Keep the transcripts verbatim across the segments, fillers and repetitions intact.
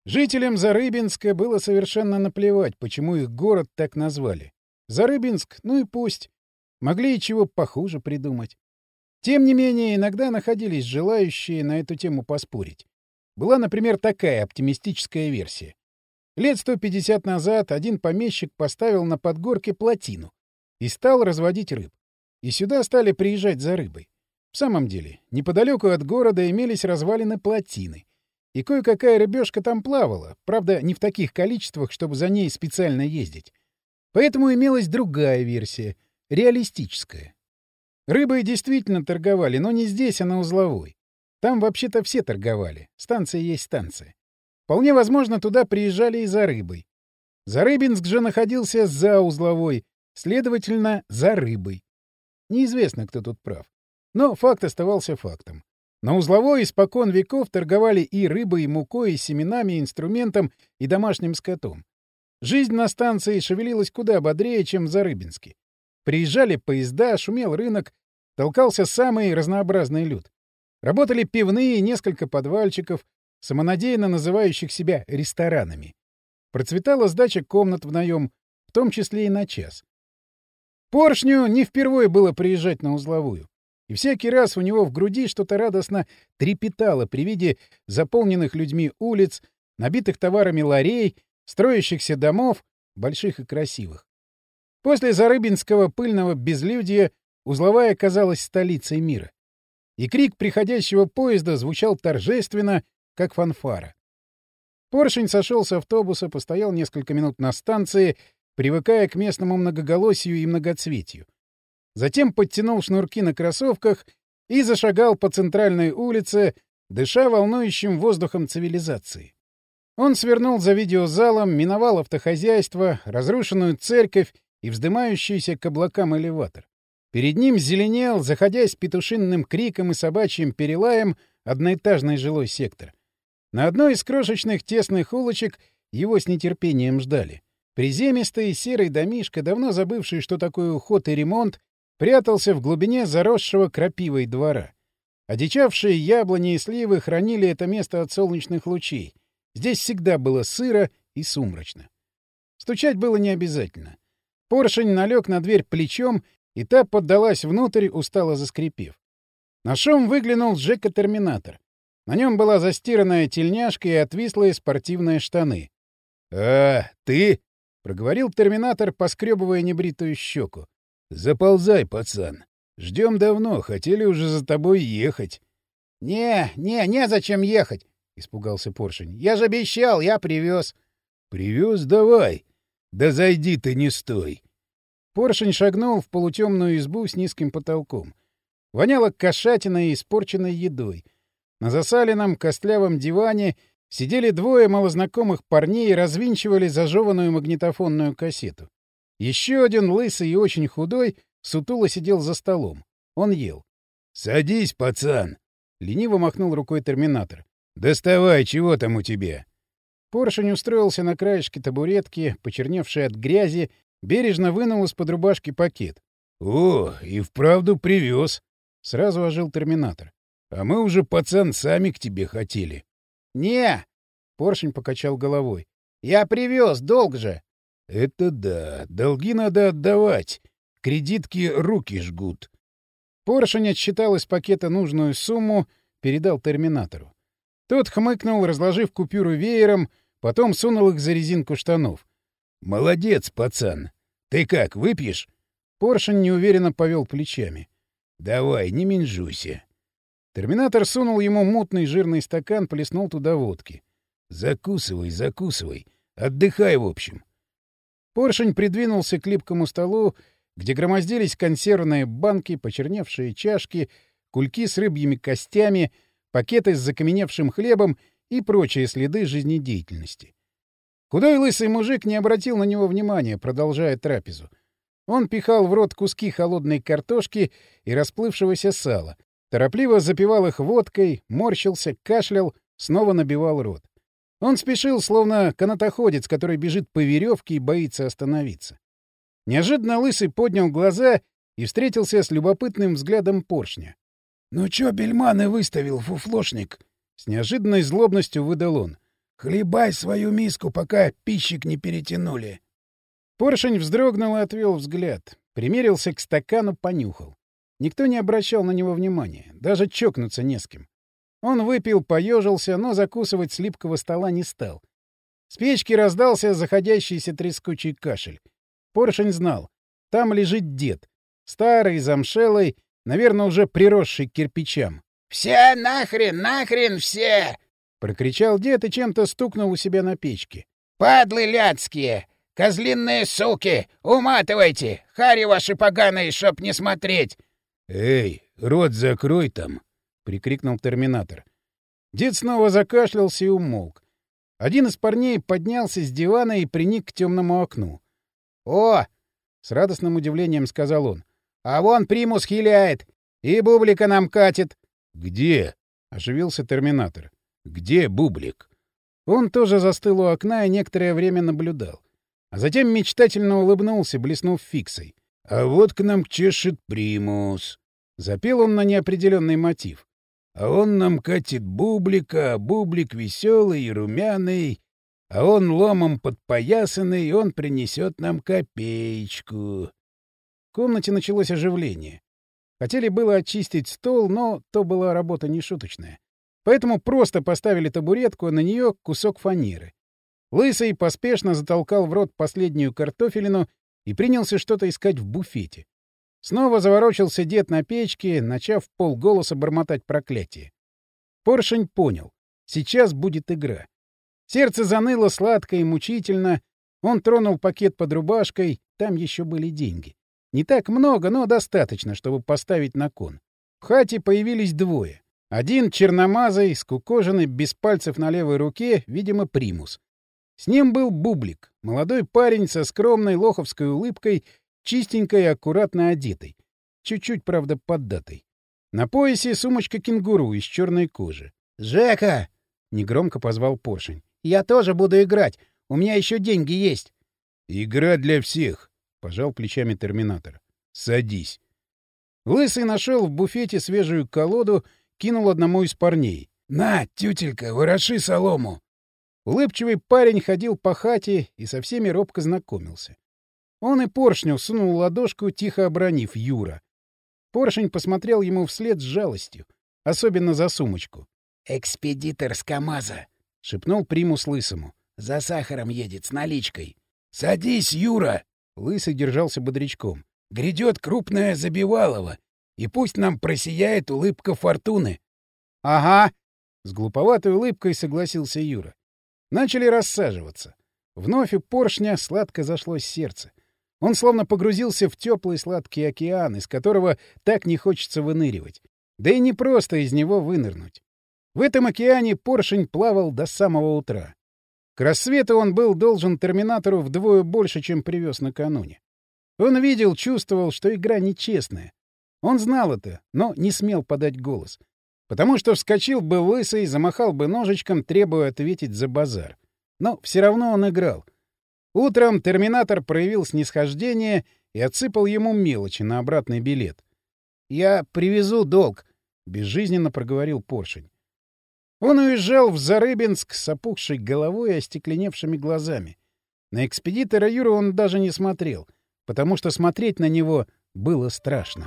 Жителям Зарыбинска было совершенно наплевать, почему их город так назвали. Зарыбинск, ну и пусть. Могли и чего похуже придумать. Тем не менее, иногда находились желающие на эту тему поспорить. Была, например, такая оптимистическая версия. Лет сто пятьдесят назад один помещик поставил на подгорке плотину и стал разводить рыб. И сюда стали приезжать за рыбой. В самом деле, неподалеку от города имелись развалины плотины. И кое-какая рыбешка там плавала, правда, не в таких количествах, чтобы за ней специально ездить. Поэтому имелась другая версия, реалистическая. Рыбой действительно торговали, но не здесь, а на Узловой. Там вообще-то все торговали. Станция есть станция. Вполне возможно, туда приезжали и за рыбой. Зарыбинск же находился за Узловой, следовательно, за рыбой. Неизвестно, кто тут прав. Но факт оставался фактом. На Узловой испокон веков торговали и рыбой, и мукой, и семенами, и инструментом, и домашним скотом. Жизнь на станции шевелилась куда бодрее, чем в Зарыбинске. Приезжали поезда, шумел рынок, толкался самый разнообразный люд. Работали пивные, несколько подвальчиков, самонадеянно называющих себя ресторанами. Процветала сдача комнат в наем, в том числе и на час. Поршню не впервые было приезжать на Узловую. И всякий раз у него в груди что-то радостно трепетало при виде заполненных людьми улиц, набитых товарами ларей, строящихся домов, больших и красивых. После зарыбинского пыльного безлюдья Узловая казалась столицей мира. И крик приходящего поезда звучал торжественно, как фанфара. Поршень сошел с автобуса, постоял несколько минут на станции, привыкая к местному многоголосию и многоцветию. Затем подтянул шнурки на кроссовках и зашагал по центральной улице, дыша волнующим воздухом цивилизации. Он свернул за видеозалом, миновал автохозяйство, разрушенную церковь и вздымающийся к облакам элеватор. Перед ним зеленел, заходясь петушинным криком и собачьим перелаем, одноэтажный жилой сектор. На одной из крошечных тесных улочек его с нетерпением ждали. Приземистый серый домишко, давно забывший, что такое уход и ремонт, прятался в глубине заросшего крапивой двора. Одичавшие яблони и сливы хранили это место от солнечных лучей. Здесь всегда было сыро и сумрачно. Стучать было не обязательно. Поршень налег на дверь плечом, и та поддалась внутрь, устало заскрипев. На шум выглянул Жека-терминатор. На нем была застиранная тельняшка и отвислые спортивные штаны. — А, ты? — проговорил терминатор, поскребывая небритую щеку. — Заползай, пацан. Ждем давно, хотели уже за тобой ехать. — Не, не, незачем ехать, — испугался Поршень. — Я же обещал, я привез. — Привез, давай. Да зайди ты, не стой. Поршень шагнул в полутемную избу с низким потолком. Воняло кошатиной и испорченной едой. На засаленном костлявом диване сидели двое малознакомых парней и развинчивали зажеванную магнитофонную кассету. Еще один, лысый и очень худой, сутуло сидел за столом. Он ел. — Садись, пацан! — лениво махнул рукой терминатор. — Доставай, чего там у тебя? Поршень устроился на краешке табуретки, почерневшей от грязи, бережно вынул из-под рубашки пакет. — О, и вправду привез! — сразу ожил терминатор. — А мы уже, пацан, сами к тебе хотели. — Не! — Поршень покачал головой. — Я привез, долг же! — Это да, долги надо отдавать. Кредитки руки жгут. Поршень отсчитал из пакета нужную сумму, передал терминатору. Тот хмыкнул, разложив купюры веером, потом сунул их за резинку штанов. — Молодец, пацан. Ты как, выпьешь? Поршень неуверенно повел плечами. — Давай, не менжуйся. Терминатор сунул ему мутный жирный стакан, плеснул туда водки. — Закусывай, закусывай. Отдыхай, в общем. Поршень придвинулся к липкому столу, где громоздились консервные банки, почерневшие чашки, кульки с рыбьими костями, пакеты с закаменевшим хлебом и прочие следы жизнедеятельности. Худой лысый мужик не обратил на него внимания, продолжая трапезу. Он пихал в рот куски холодной картошки и расплывшегося сала, торопливо запивал их водкой, морщился, кашлял, снова набивал рот. Он спешил, словно канатоходец, который бежит по веревке и боится остановиться. Неожиданно лысый поднял глаза и встретился с любопытным взглядом Поршня. — Ну чё бельманы выставил, фуфлошник? — с неожиданной злобностью выдал он. Хлебай свою миску, пока пищик не перетянули. Поршень вздрогнул и отвел взгляд. Примерился к стакану, понюхал. Никто не обращал на него внимания. Даже чокнуться не с кем. Он выпил, поежился, но закусывать с липкого стола не стал. С печки раздался заходящийся трескучий кашель. Поршень знал. Там лежит дед. Старый, замшелый, наверное, уже приросший к кирпичам. «Все нахрен, нахрен все!» — прокричал дед и чем-то стукнул у себя на печке. «Падлы ляцкие! Козлинные суки! Уматывайте! Хари ваши поганые, чтоб не смотреть!» «Эй, рот закрой там!» — прикрикнул терминатор. Дед снова закашлялся и умолк. Один из парней поднялся с дивана и приник к темному окну. «О!» — с радостным удивлением сказал он. «А вон примус хиляет! И бублика нам катит!» «Где?» — оживился терминатор. «Где бублик?» Он тоже застыл у окна и некоторое время наблюдал. А затем мечтательно улыбнулся, блеснув фиксой. «А вот к нам чешет примус!» Запел он на неопределенный мотив. «А он нам катит бублика, а бублик веселый и румяный, а он ломом подпоясанный, и он принесет нам копеечку». В комнате началось оживление. Хотели было очистить стол, но то была работа нешуточная. Поэтому просто поставили табуретку, а на нее кусок фанеры. Лысый поспешно затолкал в рот последнюю картофелину и принялся что-то искать в буфете. Снова заворочился дед на печке, начав вполголоса бормотать проклятие. Поршень понял. Сейчас будет игра. Сердце заныло сладко и мучительно. Он тронул пакет под рубашкой. Там еще были деньги. Не так много, но достаточно, чтобы поставить на кон. В хате появились двое. Один черномазый, скукоженный, без пальцев на левой руке, видимо, примус. С ним был Бублик, молодой парень со скромной лоховской улыбкой, чистенько и аккуратно одетый. Чуть-чуть, правда, поддатой. На поясе сумочка кенгуру из черной кожи. «Жека!» — негромко позвал Поршень. «Я тоже буду играть. У меня еще деньги есть». «Игра для всех», — пожал плечами терминатор. «Садись». Лысый нашел в буфете свежую колоду, кинул одному из парней. «На, тютелька, вороши солому!» Улыбчивый парень ходил по хате и со всеми робко знакомился. Он и Поршню сунул ладошку, тихо обронив «Юра». Поршень посмотрел ему вслед с жалостью, особенно за сумочку. «Экспедитор с КамАЗа!» — шепнул примус Лысому. «За сахаром едет, с наличкой!» «Садись, Юра!» — Лысый держался бодрячком. «Грядет крупная забивалова, и пусть нам просияет улыбка фортуны!» «Ага!» — с глуповатой улыбкой согласился Юра. Начали рассаживаться. Вновь у Поршня сладко зашлось сердце. Он словно погрузился в теплый сладкий океан, из которого так не хочется выныривать. Да и не просто из него вынырнуть. В этом океане Поршень плавал до самого утра. К рассвету он был должен терминатору вдвое больше, чем привез накануне. Он видел, чувствовал, что игра нечестная. Он знал это, но не смел подать голос. Потому что вскочил бы Лысый, замахал бы ножичком, требуя ответить за базар. Но все равно он играл. Утром терминатор проявил снисхождение и отсыпал ему мелочи на обратный билет. «Я привезу долг», — безжизненно проговорил Поршень. Он уезжал в Зарыбинск с опухшей головой и остекленевшими глазами. На экспедитора Юру он даже не смотрел, потому что смотреть на него было страшно.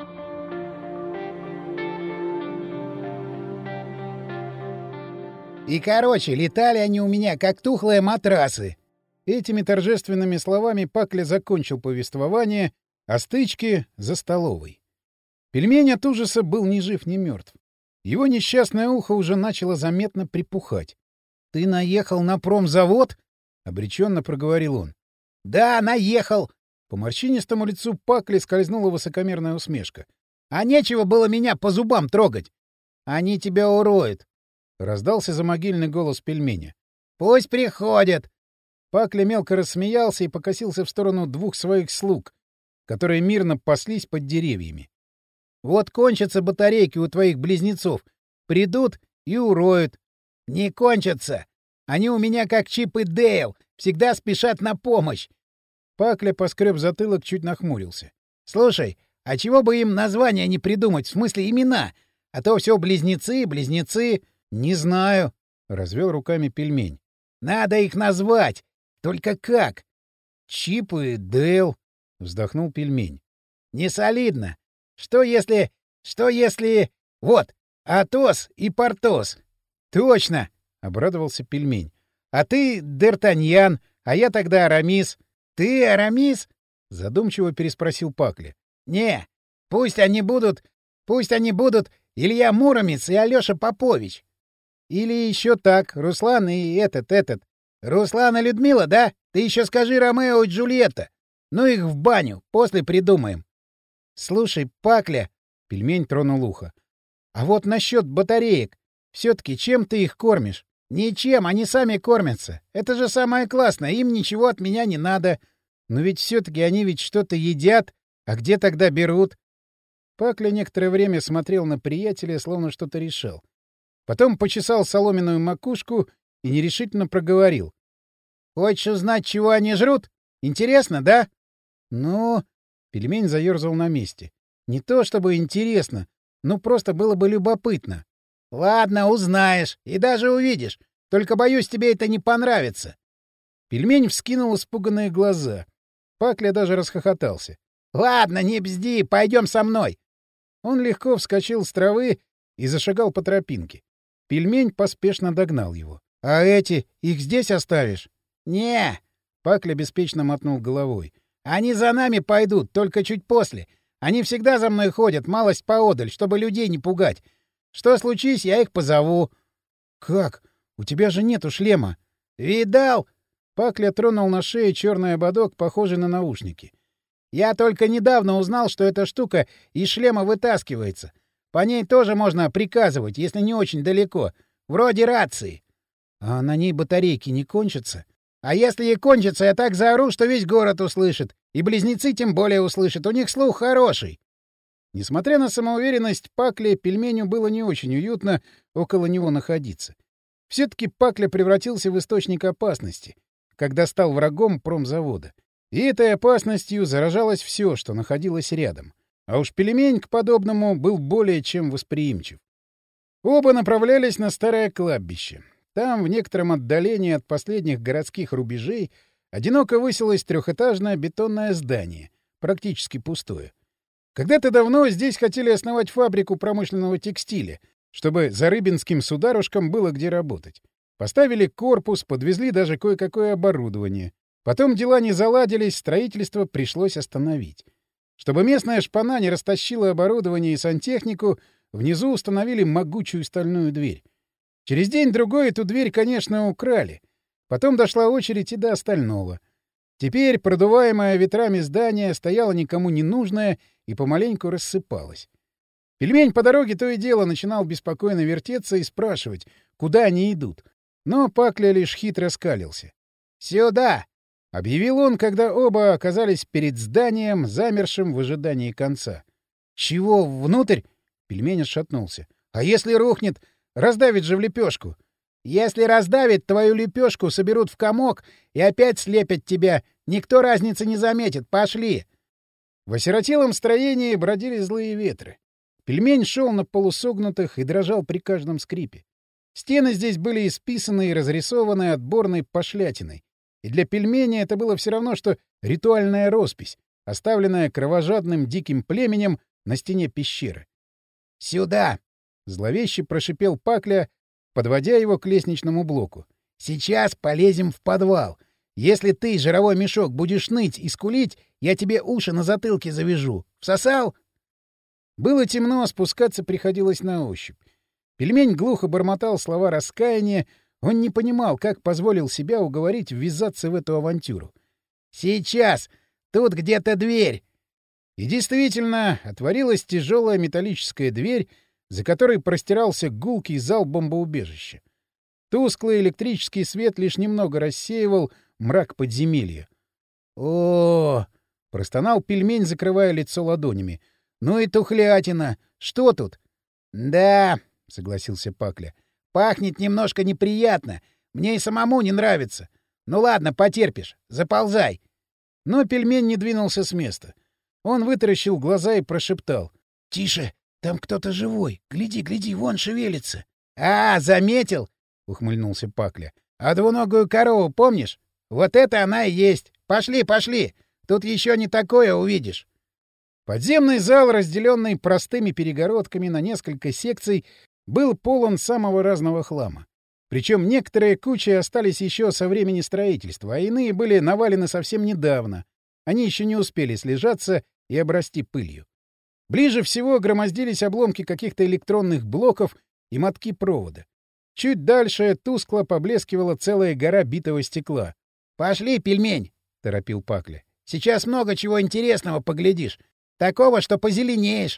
И, короче, летали они у меня, как тухлые матрасы. Этими торжественными словами Пакля закончил повествование о стычке за столовой. Пельмень от ужаса был ни жив, ни мертв. Его несчастное ухо уже начало заметно припухать. — Ты наехал на промзавод? — обреченно проговорил он. — Да, наехал. По морщинистому лицу Пакли скользнула высокомерная усмешка. — А нечего было меня по зубам трогать. — Они тебя уроют. — раздался замогильный голос пельменя. — Пусть приходят. Пакля мелко рассмеялся и покосился в сторону двух своих слуг, которые мирно паслись под деревьями. — Вот кончатся батарейки у твоих близнецов. Придут и уроют. — Не кончатся. Они у меня как Чип и Дейл, всегда спешат на помощь. Пакля поскреб затылок, чуть нахмурился. — Слушай, а чего бы им названия не придумать, в смысле имена? А то все близнецы, близнецы... — Не знаю. — развел руками пельмень. — Надо их назвать! Только как? — Чип и Дейл, — вздохнул пельмень. — Не солидно. Что если... Что если... Вот, Атос и Портос. — Точно! — обрадовался пельмень. — А ты Д'Артаньян, а я тогда Арамис. — Ты Арамис? — задумчиво переспросил Пакля. — Не, пусть они будут... Пусть они будут Илья Муромец и Алёша Попович. Или еще так, Руслан и этот, этот. Руслан и Людмила, да? Ты еще скажи Ромео и Джульетта. Ну их в баню, после придумаем. Слушай, Пакля, — пельмень тронул ухо, — а вот насчет батареек. Все-таки чем ты их кормишь? Ничем, они сами кормятся. Это же самое классное, им ничего от меня не надо. Но ведь все-таки они ведь что-то едят, а где тогда берут? Пакля некоторое время смотрел на приятеля, словно что-то решал. Потом почесал соломенную макушку и нерешительно проговорил. — Хочешь узнать, чего они жрут? Интересно, да? — Ну... — пельмень заерзал на месте. — Не то чтобы интересно, ну просто было бы любопытно. — Ладно, узнаешь и даже увидишь. Только, боюсь, тебе это не понравится. Пельмень вскинул испуганные глаза. Пакля даже расхохотался. — Ладно, не бзди, пойдем со мной. Он легко вскочил с травы и зашагал по тропинке. Пельмень поспешно догнал его. — А эти, их здесь оставишь? — Не. Пакля беспечно мотнул головой. — Они за нами пойдут, только чуть после. Они всегда за мной ходят, малость поодаль, чтобы людей не пугать. Что случись, я их позову. — Как? У тебя же нету шлема. — Видал? Пакля тронул на шее черный ободок, похожий на наушники. Я только недавно узнал, что эта штука из шлема вытаскивается. По ней тоже можно приказывать, если не очень далеко. Вроде рации. А на ней батарейки не кончатся? А если и кончатся, я так заору, что весь город услышит. И близнецы тем более услышат. У них слух хороший. Несмотря на самоуверенность Пакле, пельменю было не очень уютно около него находиться. Все-таки Пакля превратился в источник опасности, когда стал врагом промзавода. И этой опасностью заражалось все, что находилось рядом. А уж пельмень к подобному был более чем восприимчив. Оба направлялись на старое кладбище. Там, в некотором отдалении от последних городских рубежей, одиноко высилось трехэтажное бетонное здание, практически пустое. Когда-то давно здесь хотели основать фабрику промышленного текстиля, чтобы зарыбинским сударушкам было где работать. Поставили корпус, подвезли даже кое-какое оборудование. Потом дела не заладились, строительство пришлось остановить. Чтобы местная шпана не растащила оборудование и сантехнику, внизу установили могучую стальную дверь. Через день-другой эту дверь, конечно, украли. Потом дошла очередь и до остального. Теперь продуваемое ветрами здание стояло никому не нужное и помаленьку рассыпалось. Пельмень по дороге то и дело начинал беспокойно вертеться и спрашивать, куда они идут. Но Пакля лишь хитро скалился. «Сюда!» — объявил он, когда оба оказались перед зданием, замершим в ожидании конца. «Чего, внутрь?» — пельмень отшатнулся. «А если рухнет? Раздавит же в лепешку!» «Если раздавит, твою лепешку соберут в комок и опять слепят тебя. Никто разницы не заметит. Пошли!» В осиротелом строении бродили злые ветры. Пельмень шел на полусогнутых и дрожал при каждом скрипе. Стены здесь были исписаны и разрисованы отборной пошлятиной. И для пельменя это было все равно, что ритуальная роспись, оставленная кровожадным диким племенем на стене пещеры. «Сюда!» — зловеще прошипел Пакля, подводя его к лестничному блоку. «Сейчас полезем в подвал. Если ты, жировой мешок, будешь ныть и скулить, я тебе уши на затылке завяжу. Всосал?» Было темно, спускаться приходилось на ощупь. Пельмень глухо бормотал слова раскаяния, он не понимал, как позволил себя уговорить ввязаться в эту авантюру. «Сейчас! Тут где-то дверь!» И действительно, отворилась тяжелая металлическая дверь, за которой простирался гулкий зал бомбоубежища. Тусклый электрический свет лишь немного рассеивал мрак подземелья. «О-о-о!» — простонал пельмень, закрывая лицо ладонями. «Ну и тухлятина! Что тут?» «Да», — согласился Пакля. «Пахнет немножко неприятно. Мне и самому не нравится. Ну ладно, потерпишь. Заползай». Но пельмень не двинулся с места. Он вытаращил глаза и прошептал. «Тише! Там кто-то живой. Гляди, гляди, вон шевелится». «А, заметил? — ухмыльнулся Пакля. — А двуногую корову помнишь? Вот это она и есть. Пошли, пошли. Тут еще не такое увидишь. Подземный зал, разделенный простыми перегородками на несколько секций, был полон самого разного хлама. Причем некоторые кучи остались еще со времени строительства, а иные были навалены совсем недавно. Они еще не успели слежаться и обрасти пылью. Ближе всего громоздились обломки каких-то электронных блоков и мотки провода. Чуть дальше тускло поблескивала целая гора битого стекла. — Пошли, пельмень! — торопил Пакля. — Сейчас много чего интересного поглядишь. Такого, что позеленеешь.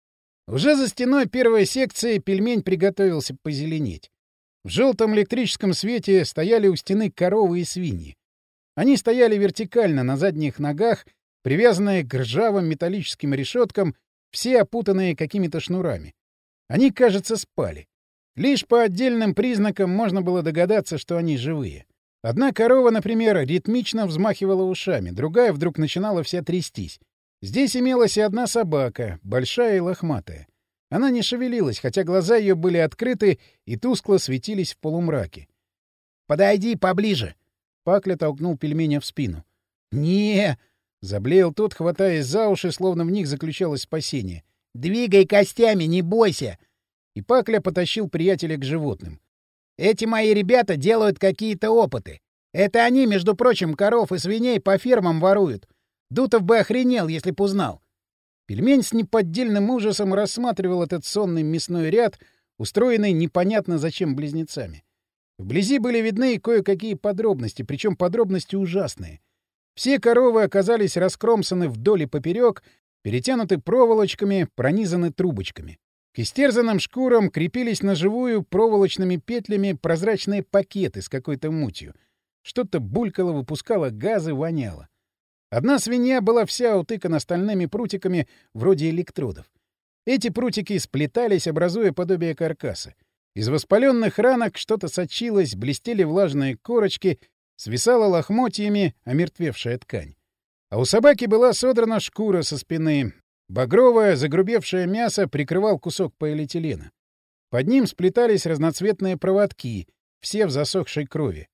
Уже за стеной первой секции пельмень приготовился позеленеть. В желтом электрическом свете стояли у стены коровы и свиньи. Они стояли вертикально на задних ногах, привязанные к ржавым металлическим решеткам, все опутанные какими-то шнурами. Они, кажется, спали. Лишь по отдельным признакам можно было догадаться, что они живые. Одна корова, например, ритмично взмахивала ушами, другая вдруг начинала вся трястись. Здесь имелась и одна собака, большая и лохматая. Она не шевелилась, хотя глаза ее были открыты и тускло светились в полумраке. — Подойди поближе! — Пакля толкнул пельменя в спину. — Не! — заблеял тот, хватаясь за уши, словно в них заключалось спасение. — Двигай костями, не бойся! И Пакля потащил приятеля к животным. — Эти мои ребята делают какие-то опыты. Это они, между прочим, коров и свиней по фермам воруют. Дутов бы охренел, если б узнал. Пельмень с неподдельным ужасом рассматривал этот сонный мясной ряд, устроенный непонятно зачем близнецами. Вблизи были видны кое-какие подробности, причем подробности ужасные. Все коровы оказались раскромсаны вдоль и поперек, перетянуты проволочками, пронизаны трубочками. К истерзанным шкурам крепились на живую проволочными петлями прозрачные пакеты с какой-то мутью. Что-то булькало, выпускало газы, воняло. Одна свинья была вся утыкана стальными прутиками вроде электродов. Эти прутики сплетались, образуя подобие каркаса. Из воспаленных ранок что-то сочилось, блестели влажные корочки, свисала лохмотьями омертвевшая ткань. А у собаки была содрана шкура со спины. Багровое, загрубевшее мясо прикрывал кусок полиэтилена. Под ним сплетались разноцветные проводки, все в засохшей крови.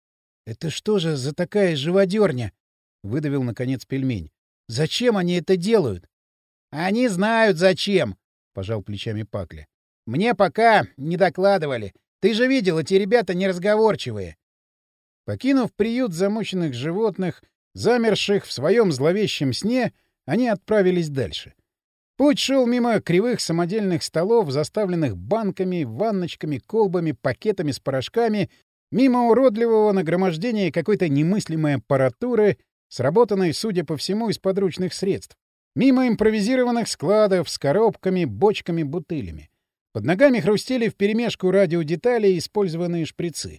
— Это что же за такая живодерня? — выдавил, наконец, пельмень. — Зачем они это делают? — Они знают, зачем, — пожал плечами Пакля. — Мне пока не докладывали. Ты же видел, эти ребята неразговорчивые. Покинув приют замученных животных, замерших в своем зловещем сне, они отправились дальше. Путь шел мимо кривых самодельных столов, заставленных банками, ванночками, колбами, пакетами с порошками, мимо уродливого нагромождения какой-то немыслимой аппаратуры, сработанной, судя по всему, из подручных средств, мимо импровизированных складов с коробками, бочками, бутылями. Под ногами хрустели вперемешку радиодетали, использованные шприцы.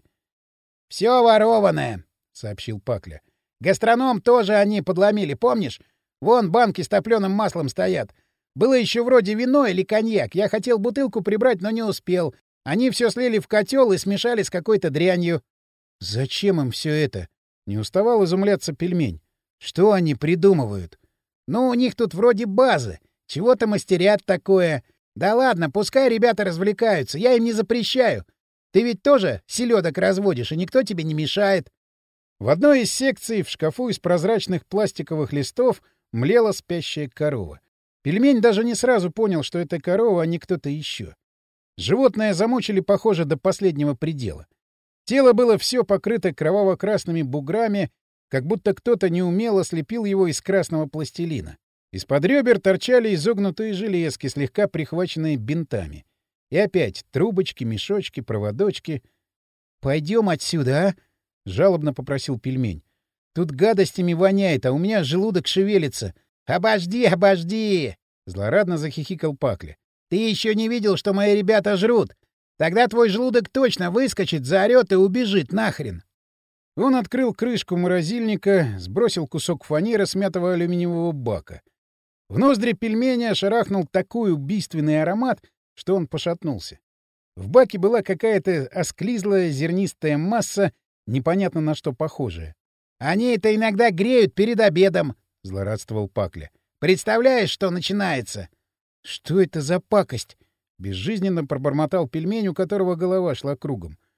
— Все ворованное, — сообщил Пакля. — Гастроном тоже они подломили, помнишь? Вон банки с топленым маслом стоят. Было еще вроде вино или коньяк. Я хотел бутылку прибрать, но не успел. Они все слили в котел и смешали с какой-то дрянью. — Зачем им все это? Не уставал изумляться пельмень. Что они придумывают? — Ну, у них тут вроде базы. Чего-то мастерят такое. Да ладно, пускай ребята развлекаются. Я им не запрещаю. Ты ведь тоже селедок разводишь, и никто тебе не мешает. В одной из секций в шкафу из прозрачных пластиковых листов млела спящая корова. Пельмень даже не сразу понял, что это корова, а не кто-то еще. Животное замучили, похоже, до последнего предела. Тело было все покрыто кроваво-красными буграми, как будто кто-то неумело слепил его из красного пластилина. Из-под ребер торчали изогнутые железки, слегка прихваченные бинтами. И опять трубочки, мешочки, проводочки. — Пойдем отсюда, а? — жалобно попросил пельмень. — Тут гадостями воняет, а у меня желудок шевелится. — Обожди, обожди! — злорадно захихикал Пакля. — Ты еще не видел, что мои ребята жрут? Тогда твой желудок точно выскочит, заорет и убежит нахрен. Он открыл крышку морозильника, сбросил кусок фанеры смятого алюминиевого бака. В ноздри пельменя шарахнул такой убийственный аромат, что он пошатнулся. В баке была какая-то осклизлая зернистая масса, непонятно на что похожая. — Они это иногда греют перед обедом, — злорадствовал Пакля. — Представляешь, что начинается? — Что это за пакость? — безжизненно пробормотал пельмень, у которого голова шла кругом.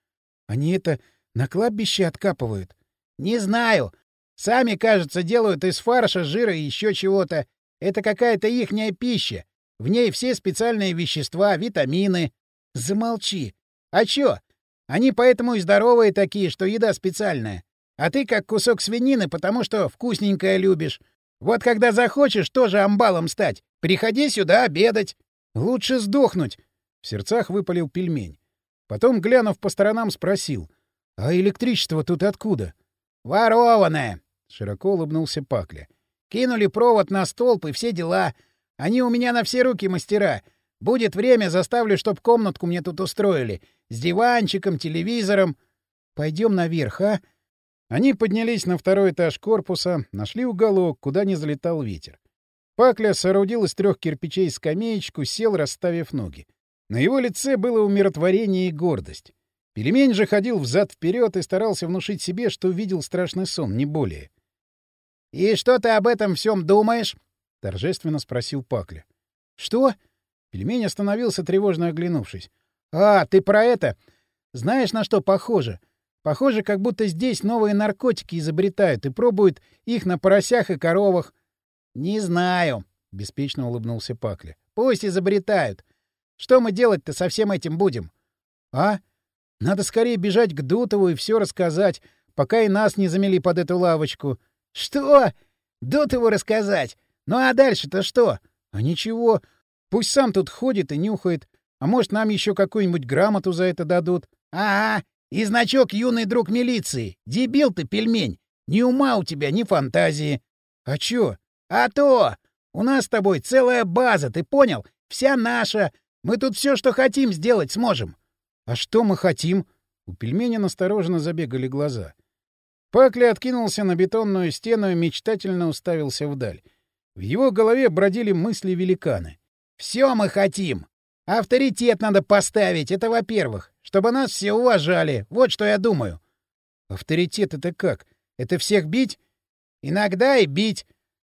Они это на кладбище откапывают? — Не знаю. Сами, кажется, делают из фарша, жира и еще чего-то. Это какая-то ихняя пища. В ней все специальные вещества, витамины. — Замолчи. — А чё? Они поэтому и здоровые такие, что еда специальная. А ты как кусок свинины, потому что вкусненькое любишь. Вот когда захочешь тоже амбалом стать, приходи сюда обедать. — Лучше сдохнуть! — в сердцах выпалил пельмень. Потом, глянув по сторонам, спросил. — А электричество тут откуда? — Ворованное! — широко улыбнулся Пакля. — Кинули провод на столб и все дела. Они у меня на все руки мастера. Будет время, заставлю, чтоб комнатку мне тут устроили. С диванчиком, телевизором. — Пойдем наверх, а? Они поднялись на второй этаж корпуса, нашли уголок, куда не залетал ветер. Пакля соорудил из трех кирпичей скамеечку, сел, расставив ноги. На его лице было умиротворение и гордость. Пельмень же ходил взад-вперед и старался внушить себе, что видел страшный сон, не более. — И что ты об этом всем думаешь? — торжественно спросил Пакля. — Что? Пельмень остановился, тревожно оглянувшись. — А, ты про это? Знаешь, на что похоже? Похоже, как будто здесь новые наркотики изобретают и пробуют их на поросях и коровах. — Не знаю, — беспечно улыбнулся Пакля. — Пусть изобретают. Что мы делать-то со всем этим будем? — А? Надо скорее бежать к Дутову и все рассказать, пока и нас не замели под эту лавочку. — Что? Дутову рассказать? Ну а дальше-то что? — А ничего. Пусть сам тут ходит и нюхает. А может, нам еще какую-нибудь грамоту за это дадут. — Ага, и значок «Юный друг милиции». Дебил ты, пельмень. Ни ума у тебя, ни фантазии. — А чё? — А то! У нас с тобой целая база, ты понял? Вся наша. Мы тут все, что хотим, сделать сможем. — А что мы хотим? У пельменя настороженно забегали глаза. Пакля откинулся на бетонную стену и мечтательно уставился вдаль. В его голове бродили мысли великаны. — Все мы хотим. Авторитет надо поставить, это во-первых. Чтобы нас все уважали. Вот что я думаю. — Авторитет — это как? Это всех бить? — Иногда и бить.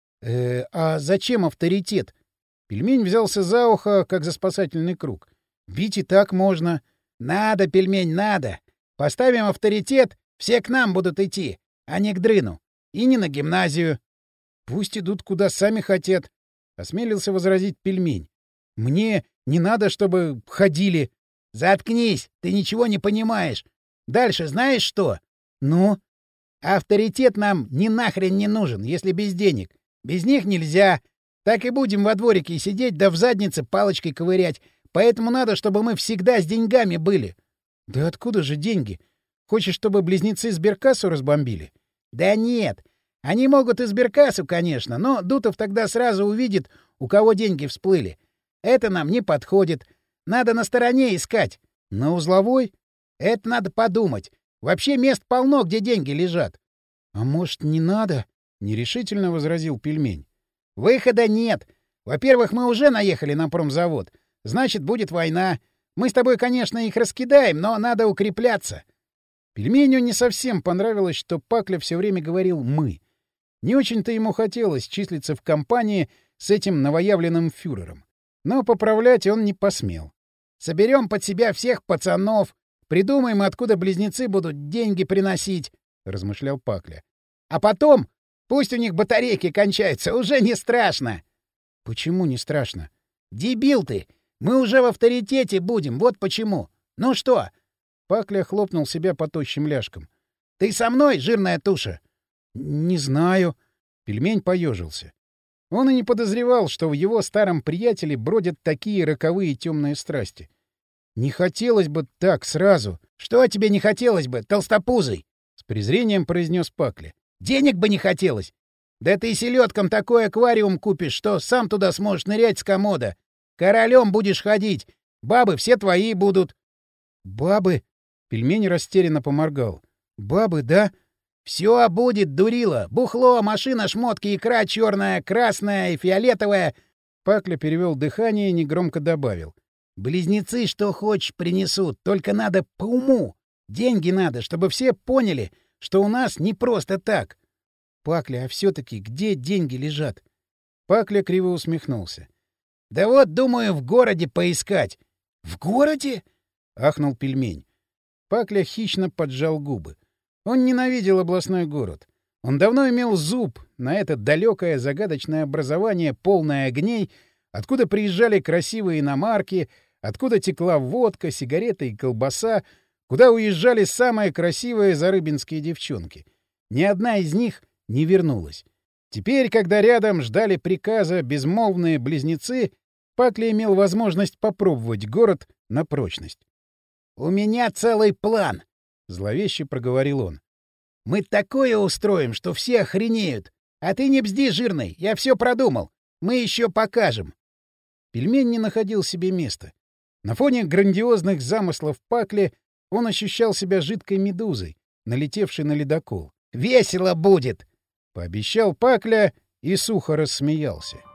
Э, а зачем авторитет? Пельмень взялся за ухо, как за спасательный круг. Бить и так можно. — Надо, пельмень, надо. Поставим авторитет, все к нам будут идти, а не к дрыну. И не на гимназию. — Пусть идут, куда сами хотят, — осмелился возразить пельмень. — Мне не надо, чтобы ходили. — Заткнись, ты ничего не понимаешь. Дальше знаешь что? — Ну? — Авторитет нам ни нахрен не нужен, если без денег. Без них нельзя. Так и будем во дворике сидеть, да в заднице палочкой ковырять. Поэтому надо, чтобы мы всегда с деньгами были. — Да откуда же деньги? Хочешь, чтобы близнецы сберкассу разбомбили? — Да нет. Они могут и сберкассу, конечно, но Дутов тогда сразу увидит, у кого деньги всплыли. Это нам не подходит. Надо на стороне искать. — На узловой? — Это надо подумать. Вообще мест полно, где деньги лежат. — А может, не надо? — нерешительно возразил пельмень. — Выхода нет. Во-первых, мы уже наехали на промзавод. Значит, будет война. Мы с тобой, конечно, их раскидаем, но надо укрепляться. Пельменю не совсем понравилось, что Пакля все время говорил «мы». Не очень-то ему хотелось числиться в компании с этим новоявленным фюрером. Но поправлять он не посмел. «Соберем под себя всех пацанов, придумаем, откуда близнецы будут деньги приносить», — размышлял Пакля. «А потом пусть у них батарейки кончаются, уже не страшно». «Почему не страшно?» «Дебил ты! Мы уже в авторитете будем, вот почему. Ну что?» Пакля хлопнул себя по тощим ляжкам. «Ты со мной, жирная туша?» «Не знаю». Пельмень поежился. Он и не подозревал, что в его старом приятеле бродят такие роковые темные страсти. «Не хотелось бы так сразу». «Что тебе не хотелось бы, толстопузый?» — с презрением произнес Пакля. «Денег бы не хотелось. Да ты селедкам такой аквариум купишь, что сам туда сможешь нырять с комода. Королем будешь ходить. Бабы все твои будут». «Бабы?» — пельмень растерянно поморгал. «Бабы, да?» «Все будет, дурила. Бухло, машина, шмотки, икра черная, красная и фиолетовая». Пакля перевел дыхание и негромко добавил. «Близнецы что хочешь принесут, только надо по уму. Деньги надо, чтобы все поняли, что у нас не просто так». «Пакля, а все-таки где деньги лежат?» Пакля криво усмехнулся. «Да вот, думаю, в городе поискать». «В городе?» — ахнул пельмень. Пакля хищно поджал губы. Он ненавидел областной город. Он давно имел зуб на это далекое загадочное образование, полное огней, откуда приезжали красивые иномарки, откуда текла водка, сигареты и колбаса, куда уезжали самые красивые зарыбинские девчонки. Ни одна из них не вернулась. Теперь, когда рядом ждали приказа безмолвные близнецы, Пакля имел возможность попробовать город на прочность. — У меня целый план, — зловеще проговорил он. — Мы такое устроим, что все охренеют. А ты не бзди, жирный, я все продумал. Мы еще покажем. Пельмень не находил себе места. На фоне грандиозных замыслов Пакли он ощущал себя жидкой медузой, налетевшей на ледокол. — Весело будет! — пообещал Пакля и сухо рассмеялся.